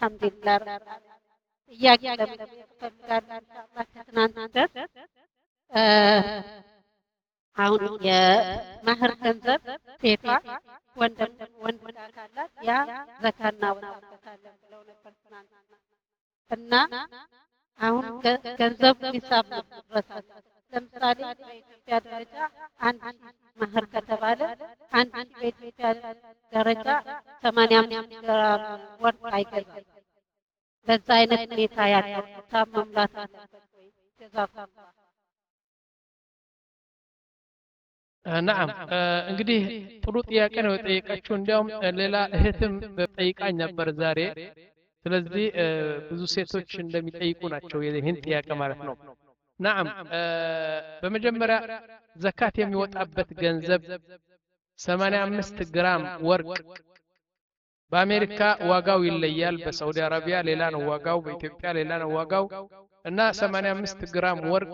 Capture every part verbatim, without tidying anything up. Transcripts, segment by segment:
አልሐምዱሊላህ ጥያቄ ለመጠየቅ እፈልጋለሁ ኢንሻአላህ ከትናንት በስቲያ አሁን የማህር ገንዘብ ሴቷ ወንድ ወንድ ካላት ያ ዘካና ወጣበታለን ብለው ነበር ትናንትና እና አሁን ገንዘብ ሂሳብ ድረሳል ለምሳሌ በኢትዮጵያ ደረጃ አንድ ማህር ከተባለ አንድ በኢትዮጵያ ደረጃ ሰማንያ አምስት ግራም ወርቅ አይገዛም በዛ አይነት ሁኔታ ያለው ሂሳብ መሙላት አለበት ወይ ጀዛኩም نعم እንግዲህ ጥሩ ጥያቄ ነው የጠየቀችው እንዲያውም ሌላ እህትም በጠይቃኝ ነበር ዛሬ ስለዚህ ብዙ ሴቶች እንደሚጠይቁ ናቸው ይሄን ጥያቄ ማለት ነው نعم በመጀመሪያ ዘካት የሚወጣበት ገንዘብ ሰማንያ አምስት ግራም ወርቅ በአሜሪካ ዋጋው ይለያል በሳውዲ አረቢያ ሌላ ነው ዋጋው በኢትዮጵያ ሌላ ነው ዋጋው እና ሰማንያ አምስት ግራም ወርቅ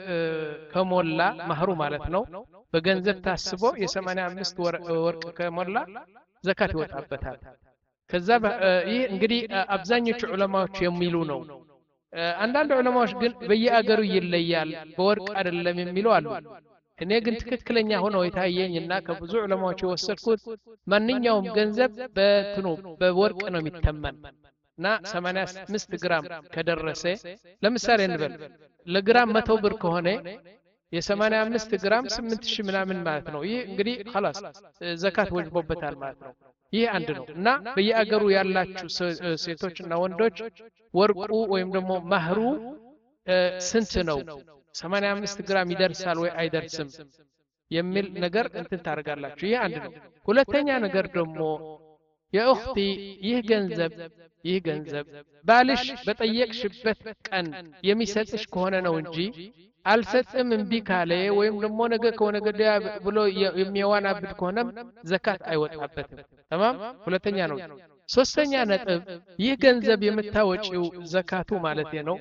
ከሞላ ማህሩ ማለት ነው በገንዘብ ታስቦ የ85 ወርቅ ከሞላ ዘካት ይወጣበታል ከዛ ይህ እንግዲህ አብዛኞቹ ዑለማዎች የሚሉ ነው አንዳንድ ዑለማዎች ግን በየአገሩ ይለያል በወርቅ አይደለም የሚሉ አሉ እኔ ግን ትክክለኛ ሆኖ የታየኝና ከብዙ ዑለማዎች የወሰድኩት ማንኛውም ገንዘብ በትኑ በወርቅ ነው የሚተመን እና ሰማንያ አምስት ግራም ከደረሰ ለምሳሌ እንበል ለግራም መቶ ብር ከሆነ የሰማንያ አምስት ግራም ስምንት ሺህ ምናምን ማለት ነው ይህ እንግዲህ خلاص ዘካት ወጅቦበታል ማለት ነው ይህ አንድ ነው እና በየአገሩ ያላችሁ ሴቶችና ወንዶች ወርቁ ወይም ደግሞ ማህሩ ስንት ነው ሰማንያ አምስት ግራም ይደርሳል ወይ አይደርስም የሚል ነገር እንትን ታርጋላችሁ ይህ አንድ ነው ሁለተኛ ነገር ደግሞ የኡኽቲ ይህ ገንዘብ ይህ ገንዘብ ባልሽ በጠየቅሽበት ቀን የሚሰጥሽ ከሆነ ነው እንጂ አልሰጥም እንቢ ካለ ወይም ደግሞ ነገ ከሆነ ገዳ ብሎ የሚያዋናብድ ከሆነ ዘካት አይወጣበትም ተማም ሁለተኛ ነው ሶስተኛ ነጥብ ይህ ገንዘብ የምታወጪው ዘካቱ ማለት ነው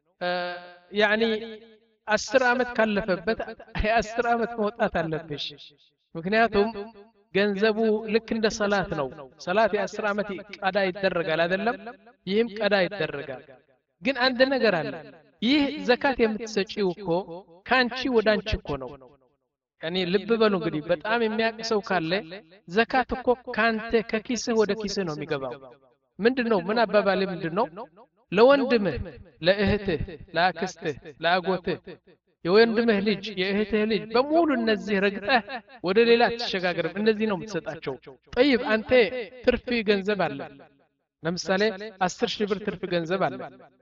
ያኒ አስር አመት ካለፈበት አስር አመት መውጣት አለብሽ ምክንያቱም ገንዘቡ ልክ እንደ ሰላት ነው ሰላት የ10 አመት ቀዳ ይደረጋል አይደለም ይህም ቀዳ ይደረጋል ግን አንድ ነገር አለ ይህ ዘካት የምትሰጪው እኮ ካንቺ ወዳንቺ እኮ ነው ያኒ ልብ በሉ እንግዲህ በጣም የሚያቅሰው ካለ ዘካት እኮ ካንተ ከኪስህ ወደ ኪስህ ነው የሚገባው ምንድነው ምን አባባል ምንድነው ለወንድምህ ለእህትህ ለአክስትህ ለአጎትህ የወንድምህ ልጅ የእህትህ ልጅ በሙሉ እነዚህ ረግጠህ ወደ ሌላ ተሸጋገርም እነዚህ ነው የምትሰጣቸው طيب አንተ ትርፍ ገንዘብ አለ ለምሳሌ አስር ሺህ ብር ትርፍ ገንዘብ አለ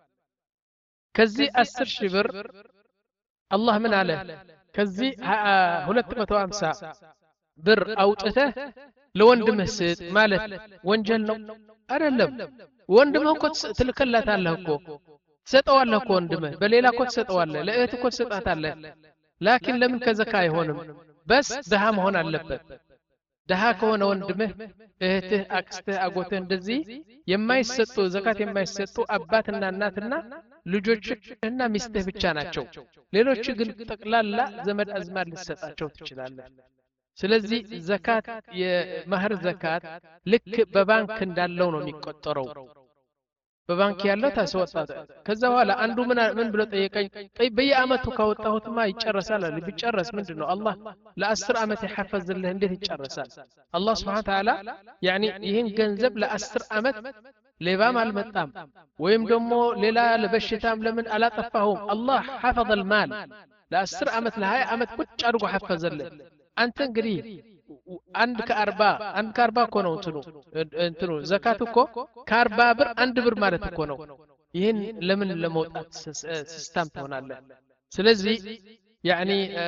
ከዚህ አስር ሺህ ብር አላህ ምን አለ ከዚህ ሁለት መቶ ሃምሳ ብር አውጥተህ ለወንድምህ ስጥ ማለት ወንጀል ነው አይደለም ወንድምህ እኮ ትልከላታለህ እኮ ትሰጠዋለህ እኮ ወንድምህ በሌላ እኮ ትሰጠዋለህ ለእህት እኮ ትሰጣታለህ ላኪን ለምን ከዘካ አይሆንም በስ ደሃ መሆን አለበት ደሃ ከሆነ ወንድምህ እህትህ አክስትህ አጎትህ እንደዚህ የማይሰጡ ዘካት የማይሰጡ አባትና እናትና ልጆችና ሚስትህ ብቻ ናቸው ሌሎች ግን ጠቅላላ ዘመድ አዝማድ ልትሰጣቸው ትችላለህ ስለዚህ ዘካት የማህር ዘካት ልክ በባንክ እንዳለው ነው የሚቆጠረው በባንክ ያለው ታስወጣ ከዛ በኋላ አንዱ ምን ምን ብሎ ጠየቀኝ طيب በየአመቱ ካወጣሁትማ ይጨረሳል አለ ቢጨረስ ምንድነው አላህ ለ10 አመት ይحفظልህ እንዴት ይጨረሳል አላህ Subhanahu Ta'ala ያኒ ይህን ገንዘብ ለ10 አመት ሌባም አልመጣም ወይም ደግሞ ሌላ ለበሽታም ለምን አላጠፋሁም አላህ حفظ المال ለ10 አመት ለ20 አመት ቁጭ አድርጎ حفظልህ አንተ እንግዲህ አንድ ከአርባ አንድ ከአርባ እኮ ነው እንትኑ እንትኑ ዘካት እኮ ከአርባ ብር አንድ ብር ማለት እኮ ነው ይህን ለምን ለመውጣት ሲስተም ትሆናለህ ስለዚህ ያኒ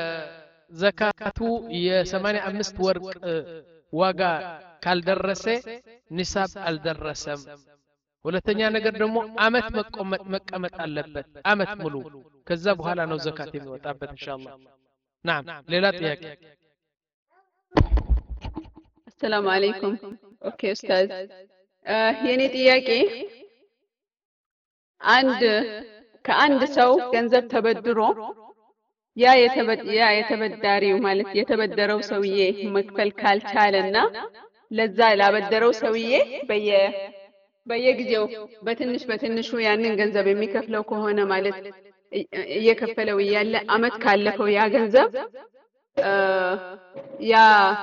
ዘካቱ የ85 ወርቅ ዋጋ ካልደረሰ ኒሳብ አልደረሰም ሁለተኛ ነገር ደግሞ አመት መቆመጥ መቀመጥ አለበት አመት ሙሉ ከዛ በኋላ ነው ዘካት የሚወጣበት ኢንሻአላህ نعم ሌላ ጥያቄ السلام عليكم اوكي استاذ የኔ ጥያቄ አንድ ከአንድ ሰው ገንዘብ ተበድሮ ያ ያ የተበዳሪው ማለት የተበደረው ሰውዬ መክፈል ካልቻለና ለዛ ላበደረው ሰውዬ በየ በየጊዜው በትንሽ በትንሹ ያንን ገንዘብ የሚከፍለው ከሆነ ማለት እየከፈለው እያለ አመት ካለፈው ያ ገንዘብ ያ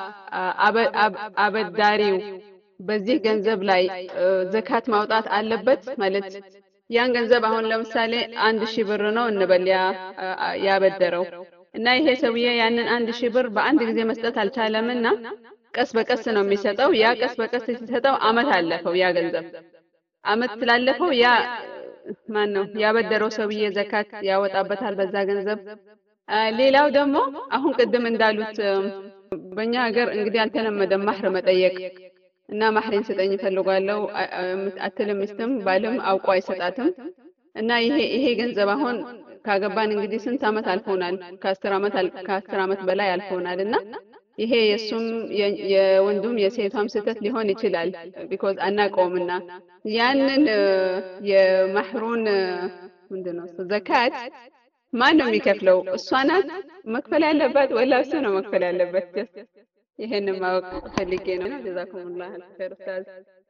አበዳሪው በዚህ ገንዘብ ላይ ዘካት ማውጣት አለበት ማለት ያን ገንዘብ አሁን ለምሳሌ አንድ ሺህ ብር ነው እንበል ያበደረው እና ይሄ ሰውዬ ያንን አንድ ሺህ ብር በአንድ ጊዜ መስጠት አልቻለምና ቀስ በቀስ ነው የሚሰጠው ያ ቀስ በቀስ ሲሰጠው አመት አለፈው ያ ገንዘብ አመት ስላለፈው ያ ማን ነው ያበደረው ሰውዬ ዘካት ያወጣበታል በዛ ገንዘብ ሌላው ደግሞ አሁን ቅድም እንዳሉት በእኛ ሀገር እንግዲህ አልተለመደም ማህር መጠየቅ እና ማህሬን ስጠኝ ፈልጓለሁ አትልም ሚስትም ባልም አውቆ አይሰጣትም እና ይሄ ይሄ ገንዘብ አሁን ካገባን እንግዲህ ስንት አመት አልፎናል ከ10 አመት ከ10 አመት በላይ አልፎናልና ይሄ የሱም የወንዱም የሴቷም ስህተት ሊሆን ይችላል ቢኮዝ አናቆምና ያንን የማህሩን ምንድነው ዘካት ማን ነው የሚከፍለው እሷ ናት መክፈል ያለባት ወላ እሱ ነው መክፈል ያለበት ይሄንን ማወቅ ፈልጌ ነው ጀዛኩሙላህ ኸይር ኡስታዝ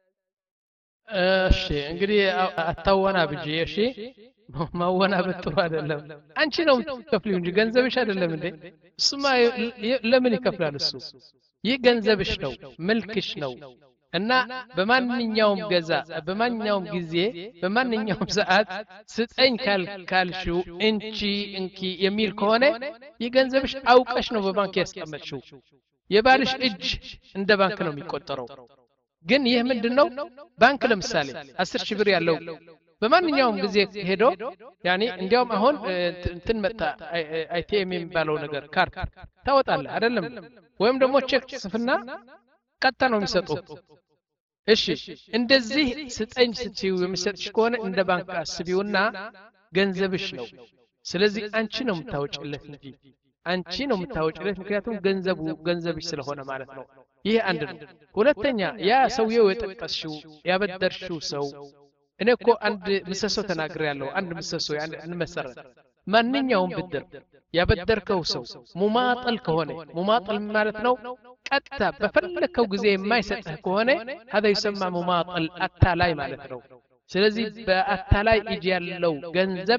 እሺ እንግዲህ አታወና ብጂ እሺ ማወና በጥሩ አይደለም አንቺ ነው የምትከፍሊው እንጂ ገንዘብሽ አይደለም እንዴ እሱማ ለምን ይከፍላል እሱ ይህ ገንዘብሽ ነው መልክሽ ነው እና በማንኛውም ገዛ በማንኛውም ጊዜ በማንኛውም ሰዓት ስጠኝ ካልሽው እንቺ እንኪ የሚል ከሆነ የገንዘብሽ አውቀሽ ነው በባንክ ያስቀመጥሽው የባልሽ እጅ እንደ ባንክ ነው የሚቆጠረው ግን ይህ ምንድነው ባንክ ለምሳሌ አስር ሺህ ብር ያለው በማንኛውም ጊዜ ሄዶ ያኒ እንዲያውም አሁን እንትን መጣ አይቲኤም የሚባለው ነገር ካርድ ታወጣለህ አይደለም ወይም ደግሞ ቼክ ጽፍና ቀጣ ነው የሚሰጠው እሺ እንደዚህ ስጠኝ ስትዩ የሚሰጥሽ ከሆነ እንደ ባንክ አስቢውና ገንዘብሽ ነው ስለዚህ አንቺ ነው የምታወጪለት እንጂ አንቺ ነው የምታወጪለት ምክንያቱም ገንዘቡ ገንዘብሽ ስለሆነ ማለት ነው ይሄ አንድ ነው ሁለተኛ ያ ሰውየው የጠቀስሽው ያበደርሽው ሰው እኔ እኮ አንድ ምሰሶ ተናግሬያለሁ አንድ ምሰሶ ያን መሰረት ማንኛውም ብድር ያበደርከው ሰው ሙማጠል ከሆነ ሙማጠል ማለት ነው ቀጥታ በፈለከው ጊዜ የማይሰጥህ ከሆነ هذا يسمى ሙማጠል አታላይ ማለት ነው ስለዚህ በአታላይ እጅ ያለው ገንዘብ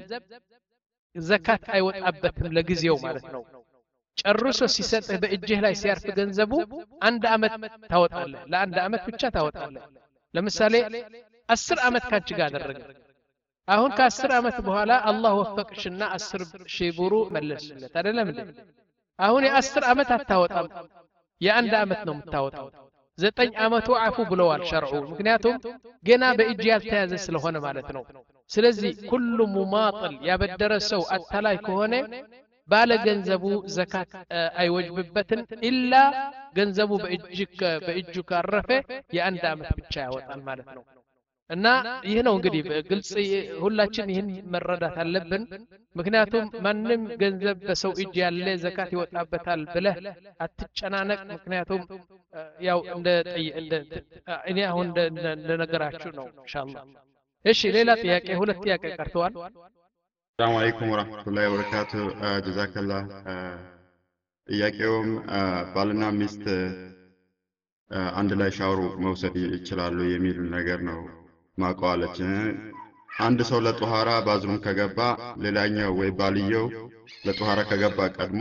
ዘካት አይወጣበትም ለጊዜው ማለት ነው ጨርሶ ሲሰጥህ በእጅህ ላይ ሲያርፍ ገንዘቡ አንድ አመት ታወጣለህ ለአንድ አመት ብቻ ታወጣለህ ለምሳሌ አስር አመት ካንቺ ጋር አደረገ አሁን ከአስር አመት በኋላ አላህ ወፈቅሽና አስር ሺህ ብሩ መለስለት አይደለም እንዴ አሁን የአስር አመት አታወጣም የአንድ አመት ነው የምታወጣው ዘጠኝ አመቱ አፉ ብለዋል ሸርዑ ምክንያቱም ገና በእጅ ያልተያዘ ስለሆነ ማለት ነው ስለዚህ ሁሉ ሙማጥል ያበደረ ሰው አታላይ ከሆነ ባለ ገንዘቡ ዘካት አይወጅብበትን ኢላ ገንዘቡ በእጅክ በእጁ ካረፈ የአንድ አመት ብቻ ያወጣል ማለት ነው እና ይህ ነው እንግዲህ ግልጽ ሁላችን ይህን መረዳት አለብን ምክንያቱም ማንንም ገንዘብ በሰው እጅ ያለ ዘካት ይወጣበታል ብለህ አትጨናነቅ ምክንያቱም ያው እንደ እንደ እኔ አሁን እንደ ነገራችሁ ነው ኢንሻአላህ እሺ ሌላ ጥያቄ ሁለት ጥያቄ ቀርተዋል ሰላም አለይኩም ወራህመቱላሂ ወበረካቱ ጀዛከላህ ጥያቄውም ባልና ሚስት አንድ ላይ ሻወር መውሰድ ይችላሉ የሚል ነገር ነው ማቋለች አንድ ሰው ለጧሃራ ባዝሩም ከገባ ሌላኛው ወይ ባልየው ለጧሃራ ከገባ ቀድሞ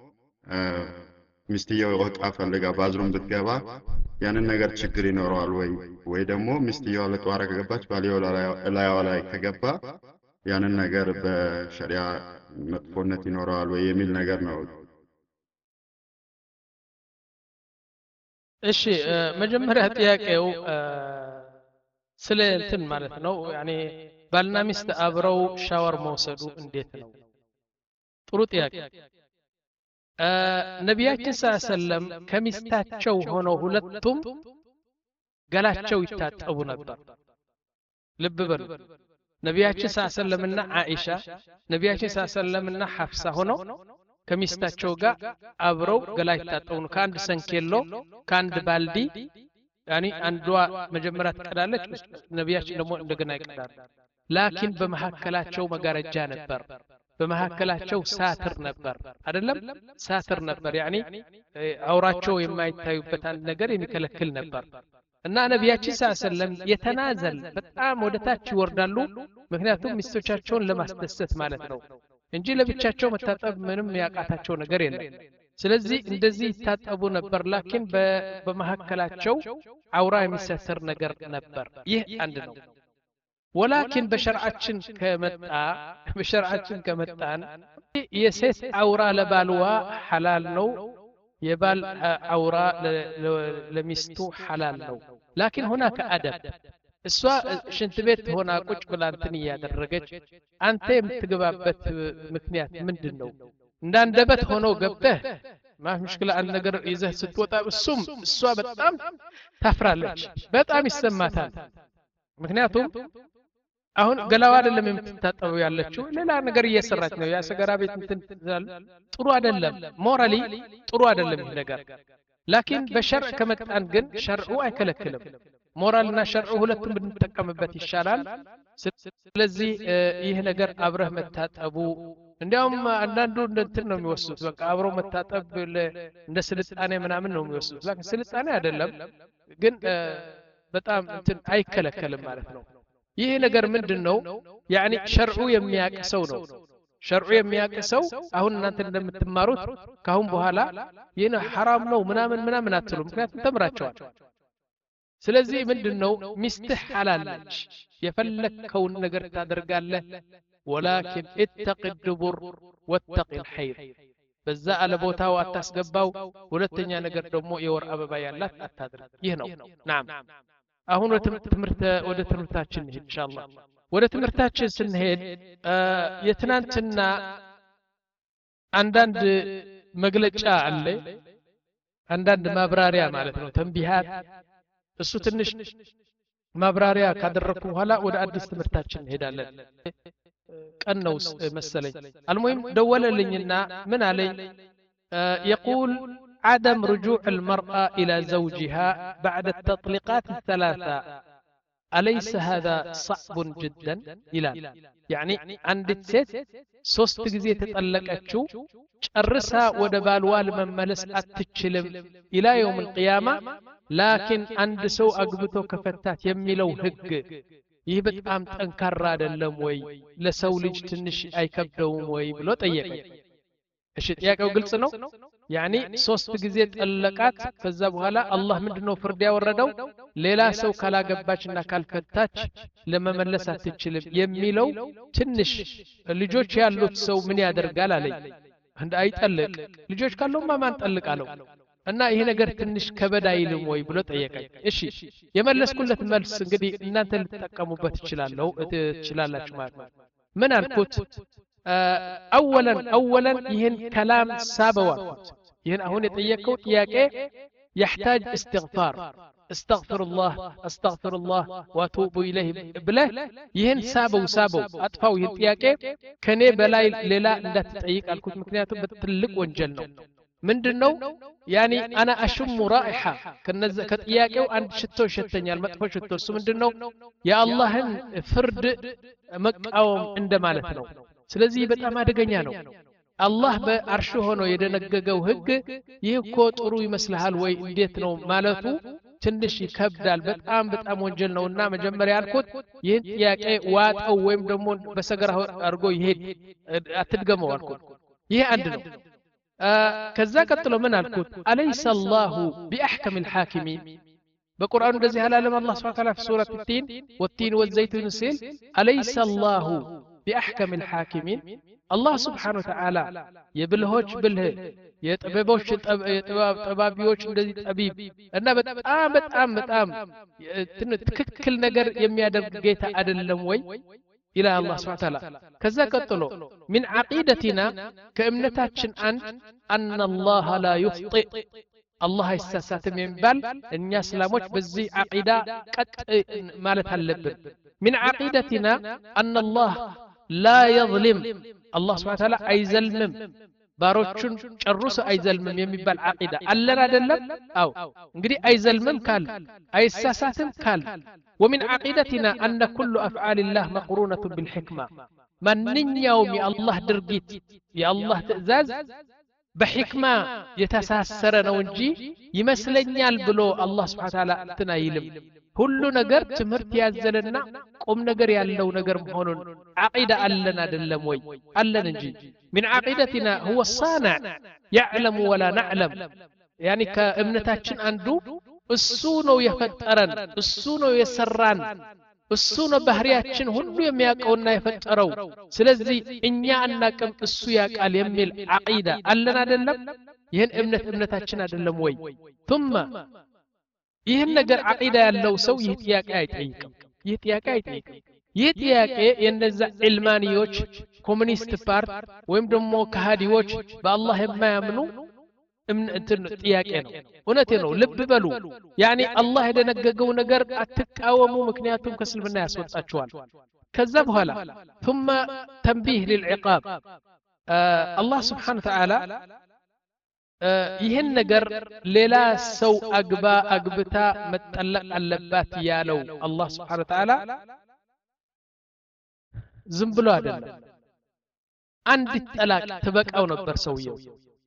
ሚስትየው ወጣ ፈልጋ ባዝሩም ብትገባ ያንን ነገር ችግር ይኖረዋል ወይ ወይ ደግሞ ሚስትየው ለጧሃራ ከገባች ባልየው ላይዋ ላይ ከገባ ያንን ነገር በሸሪዓ መጥፎነት ይኖረዋል ወይ የሚል ነገር ነው እሺ መጀመሪያ ጥያቄው ስለ እንትን ማለት ነው ያኔ ባልና ሚስት አብረው ሻወር መውሰዱ እንዴት ነው ጥሩ ጥያቄ ነቢያችን ሰለላሁ ከሚስታቸው ሆነው ሁለቱም ገላቸው ይታጠቡ ነበር ልብ በሉ ነቢያችን ሰለላሁ እና አኢሻ ነቢያችን ሰለላሁ እና ሐፍሳ ሆነው ከሚስታቸው ጋር አብረው ገላ ይታጠቡ ከአንድ ሰንኬሎ ከአንድ ባልዲ ያኒ አንዷ መጀመሪያ ትቀዳለች ነቢያችን ደግሞ እንደገና ይቀዳሉ ላኪን በመሐከላቸው መጋረጃ ነበር በመሐከላቸው ሳትር ነበር አይደለም ሳትር ነበር ያኒ አውራቸው የማይታዩበት አንድ ነገር የሚከለክል ነበር እና ነቢያችን ሰለላሁ ዐለይሂ ወሰለም የተናዘል በጣም ወደታች ይወርዳሉ ምክንያቱም ሚስቶቻቸውን ለማስደሰት ማለት ነው እንጂ ለብቻቸው መታጠብ ምንም ያቃታቸው ነገር የለም ስለዚህ እንደዚህ ይታጠቡ ነበር ላኪን በመሐከላቸው አውራ የሚሰተር ነገር ነበር ይህ አንድ ነው ولكن በሸርዓችን ከመጣ በሸርዓችን ከመጣን የሴት አውራ ለባልዋ ሐላል ነው የባል አውራ ለሚስቱ ሐላል ነው ላኪን هناك አደብ እሷ ሽንት ቤት ሆና ቁጭ ብላ እንትን ያደረገች አንተ የምትገባበት ምክንያት ምንድነው እንዳንደበት ሆኖ ገብተህ ማፍ ሙሽክላ አንድ ነገር ይዘህ ስትወጣ እሱም እሷ በጣም ታፍራለች በጣም ይሰማታል ምክንያቱም አሁን ገላዋ አይደለም የምትታጠበው ያለችው ሌላ ነገር እየሰራች ነው ያ ሰገራ ቤት እንትን ጥሩ አይደለም ሞራሊ ጥሩ አይደለም ይሄ ነገር ላኪን በሸርዕ ከመጣን ግን ሸርዑ አይከለክልም ሞራልና ሸርዑ ሁለቱም ብንጠቀምበት ይሻላል ስለዚህ ይሄ ነገር አብረህ መታጠቡ እንዲያውም አንዳንዱ እንትን ነው የሚወስዱት በቃ አብሮ መታጠብ እንደ ስልጣኔ ምናምን ነው የሚወስዱት ላኪን ስልጣኔ አይደለም ግን በጣም እንትን አይከለከልም ማለት ነው ይሄ ነገር ምንድነው ያኒ ሸርዑ የሚያቀሰው ነው ሸርዑ የሚያቀሰው አሁን እናንተ እንደምትማሩት ካሁን በኋላ ይሄን حرام ነው ምናምን ምናምን አትሉ ምክንያቱም ተምራቸዋል ስለዚህ ምንድነው ሚስትህ ሐላል ነች የፈለከውን ነገር ታደርጋለህ ولكن اتق الدبر واتق الحيض በዛ አለ ቦታው አታስገባው ሁለተኛ ነገር ደግሞ የወር አበባ ያላት አታድርግ ይህ ነው نعم አሁን ትምህርት ወደ ትምህርታችን ኢንሻአላህ ወደ ትምህርታችን ስንሄድ የትናንትና አንዳንድ መግለጫ አለ አንዳንድ ማብራሪያ ማለት ነው ተንቢሃት እሱ ትንሽ ማብራሪያ ካደረኩ በኋላ ወደ አዲስ ትምህርታችን እንሄዳለን ቀነው መሰለኝ አልሙሂም ደወለልኝና ምን አለኝ يقول عدم رجوع المرأة إلى زوجها بعد التطليقات الثلاثة أليس هذا صعب جدا إلى يعني عند الست ሶስት ጊዜ ተጠለቀችው ጨርሳ ወደ ባልዋ ለመመለስ አትችልም ኢላ يوم القيامة لكن አንድ ሰው አግብቶ ከፈታት የሚለው ህግ ይህ በጣም ጠንካራ አይደለም ወይ ለሰው ልጅ ትንሽ አይከብደውም ወይ ብሎ ጠየቀ እሺ ጥያቄው ግልጽ ነው ያኒ ሶስት ጊዜ ጠለቃት ከዛ በኋላ አላህ ምንድነው ፍርድ ያወረደው ሌላ ሰው ካላገባችና ካልፈታች ለመመለስ አትችልም የሚለው ትንሽ ልጆች ያሉት ሰው ምን ያደርጋል አለኝ እንደ አይጠልቅ ልጆች ካለው ማን ጠልቃለው እና ይሄ ነገር ትንሽ ከበድ አይልም ወይ ብሎ ጠየቀኝ እሺ የመለስኩለት መልስ እንግዲህ እናንተ ልትጠቀሙበት ይችላልው ትችላላችሁ ማለት ነው ምን አልኩት اولا اولا ይሄን كلام ሳበዋት ይሄን አሁን የጠየቀው ጥያቄ يحتاج استغفار استغفر الله استغفر الله واتوب اليه ብለህ ይሄን ሳበው ሳበው አጥፋው ይሄን ጥያቄ ከኔ በላይ ሌላ እንዳትጠይቅ አልኩት ምክንያቱም በትልቅ ወንጀል ነው ምንድነው ያኒ انا اشم رائحه ከነዘ ከጥያቄው አንድ ሽቶ ይሸተኛል መጥፎ ሽቶ እሱ ምንድነው የአላህን ፍርድ መቃወም እንደማለት ነው ስለዚህ በጣም አደገኛ ነው አላህ በአርሽ ሆኖ የደነገገው ህግ ይህ እኮ ጥሩ ይመስልሃል ወይ እንዴት ነው ማለቱ ትንሽ ይከብዳል በጣም በጣም ወንጀል ነውና መጀመሪያ አልኩት ይህን ጥያቄ ዋጣው ወይም ደግሞ በሰገራ አርጎ ይሄድ አትድገመው አልኩት ይሄ አንድ ነው ከዛ ቀጥሎ ምን አልኩት አለይሰ አላሁ ቢአህከም الحاكمين በቁርአኑ እንደዚህ አላለም አላህ Subhanahu Wa Ta'ala في سورة التين والتين والزيتون ሲል አለይሰ አላሁ بأحكم الحاكمين الله سبحانه وتعالى يبلهوش بله يطببوش يطباب طبابيوش እንደዚህ ጠቢብ እና በጣም በጣም በጣም ትክክል ነገር የሚያደርግ ጌታ አይደለም ወይ ኢላ አላህ Subhanahu Wa Ta'ala ከዛ ቀጥሎ من عقيدتنا ከእምነታችን አንድ ان الله لا يخطئ الله አይሳሳትም የሚባል እኛ እስላሞች በዚህ አቂዳ ቀጥ ማለት አለብን من عقيدتنا ان الله لا يظلم الله سبحانه وتعالى አይዘልምም ባሮቹን ጨርሶ አይዘልምም የሚባል አቂዳ አለን አይደለም አው እንግዲህ አይዘልምም ካል አይሳሳትም ካል ومن عقيدتنا ان كل افعال الله مقرونه بالحكمه ማንኛውም የአላህ ድርጊት የአላህ ትእዛዝ بحكمة يتساسر نونجي يمسلنيال بلو الله سبحانه وتعالى تنايلم ሁሉ ነገር ትምህርት ያዘለና ቁም ነገር ያለው ነገር መሆኑን عقيدة አለን አይደለም ወይ አለን እንጂ من عقيدتنا هو الصانع يعلم ولا نعلم يعني ከእምነታችን አንዱ እሱ ነው የፈጠረን እሱ ነው የሰራን እሱ ነው ባህሪያችን ሁሉ የሚያውቀውና የፈጠረው ስለዚህ እኛ አናቅም እሱ ያውቃል የሚል عقيدة አለን አይደለም ይሄን እምነት እምነታችን አይደለም ወይ ثم ይህን ነገር عقيدة ያለው ሰው ይህ ጥያቄ አይጠይቅም ይህ ጥያቄ አይጠይቅም ይህ ጥያቄ የነዛ ዕልማኒዎች ኮሙኒስት ፓርት ወይም ደግሞ ከሃዲዎች በአላህ የማያምኑ እንትን ጥያቄ ነው እውነቴ ነው ልብ በሉ ያኒ አላህ የደነገገው ነገር አትቃወሙ ምክንያቱም ከእስልምና ያስወጣቸዋል ከዛ በኋላ ثم تنبيه للعقاب الله سبحانه وتعالى ይህን ነገር ሌላ ሰው አግባ አግብታ መጠለቅ አለባት ያለው አላህ Subhanahu Wa Ta'ala ዝም ብሎ አይደለም አንድ ጠላቅ ተበቃው ነበር ሰውየው